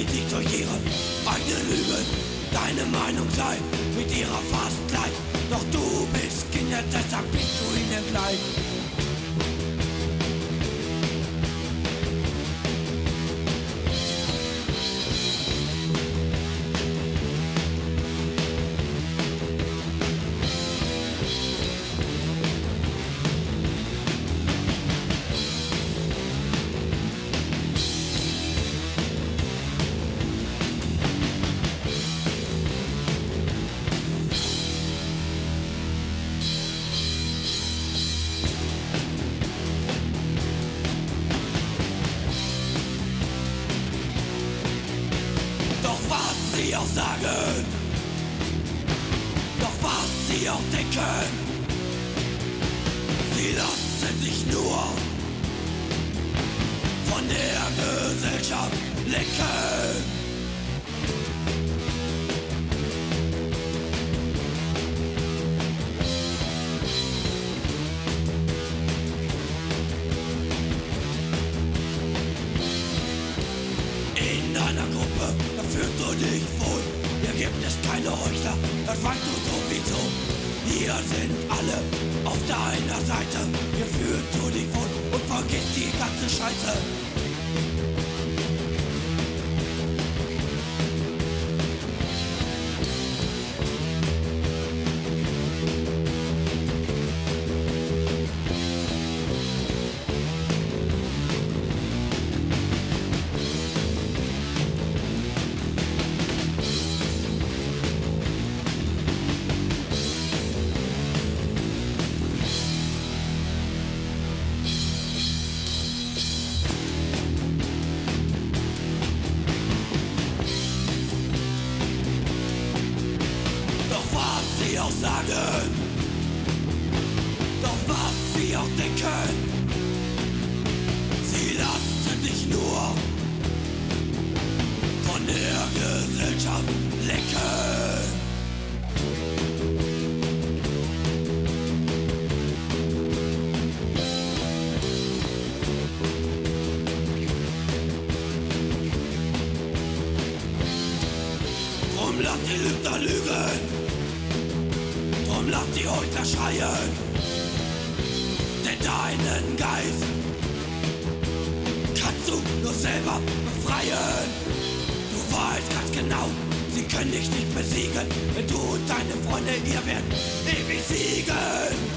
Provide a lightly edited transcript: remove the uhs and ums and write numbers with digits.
sie dich durch ihre eigenen Lügen. Deine Meinung sei mit ihrer fast gleich, doch du bist Kinder, deshalb bist du ihnen gleich. Sie auch sagen, doch was sie auch denken, sie lassen sich nur von der Gesellschaft lenken. In einer Gruppe, da fühlst du dich wohl. Hier gibt es keine Heuchler, das weißt du sowieso. Hier sind alle auf deiner Seite. Hier fühlst du dich wohl und vergisst die ganze Scheiße. Sie auch sagen, doch was sie auch denken, sie lassen dich nur von der Gesellschaft lenken. Drum lass die Lügner lügen, drum lass die Heuchler schreien, denn deinen Geist kannst du nur selber befreien. Du weißt ganz genau, sie können dich nicht besiegen, wenn du und deine Freunde ihr werdet ewig siegen.